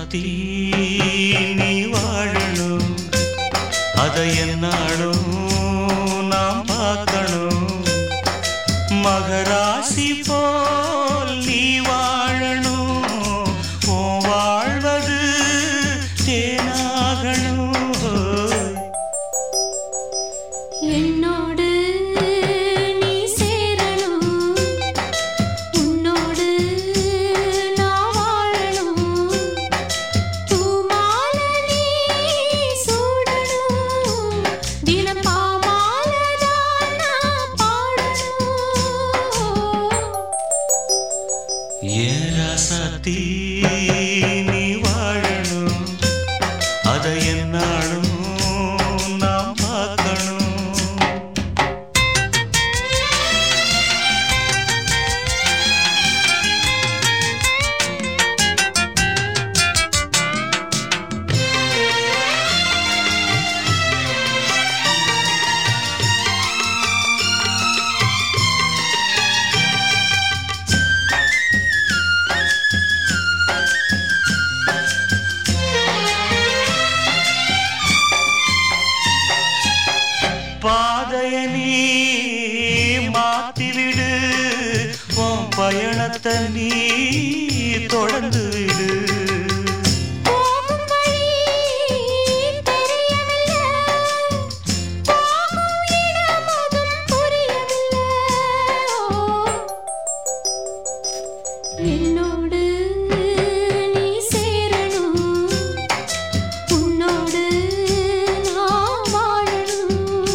ராசாத்தி நீ வாழணும், அதை என்னாலும் நாம் பார்க்கணும். மகராசி போல் நீ வாழணும், உன் வாழ்வது தேனாகணும். என்னோடு நீ சேரணும், உன்னோடு நான் வாழணும். பூமாலை நீ சூடணும், தினம் பாமாலைதான் நான் பாடணும். ஏன் ராசாத்தி நீ வாழணும், அதை என்னாலும் நாம் பார்க்கணும். பாதைய நீ மாத்திவிடு, உன் பயணத்தை நீ தொடர்ந்து விடு. போகும் வழி தெரியவில்லை, போகும் இடம் அதுவும் புரியவில்லை. என்னோடு நீ சேரணும், உன்னோடு நான் வாழணும்.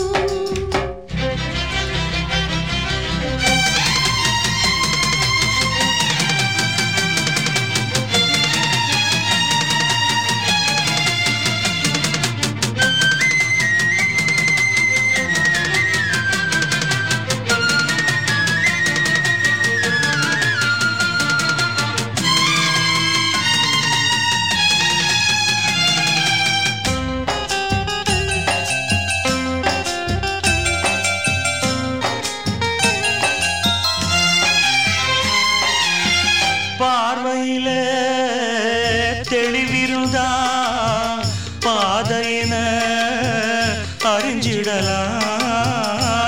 பார்வையில தெளிவிருந்தா பாதையின அறிஞ்சிடலாம்.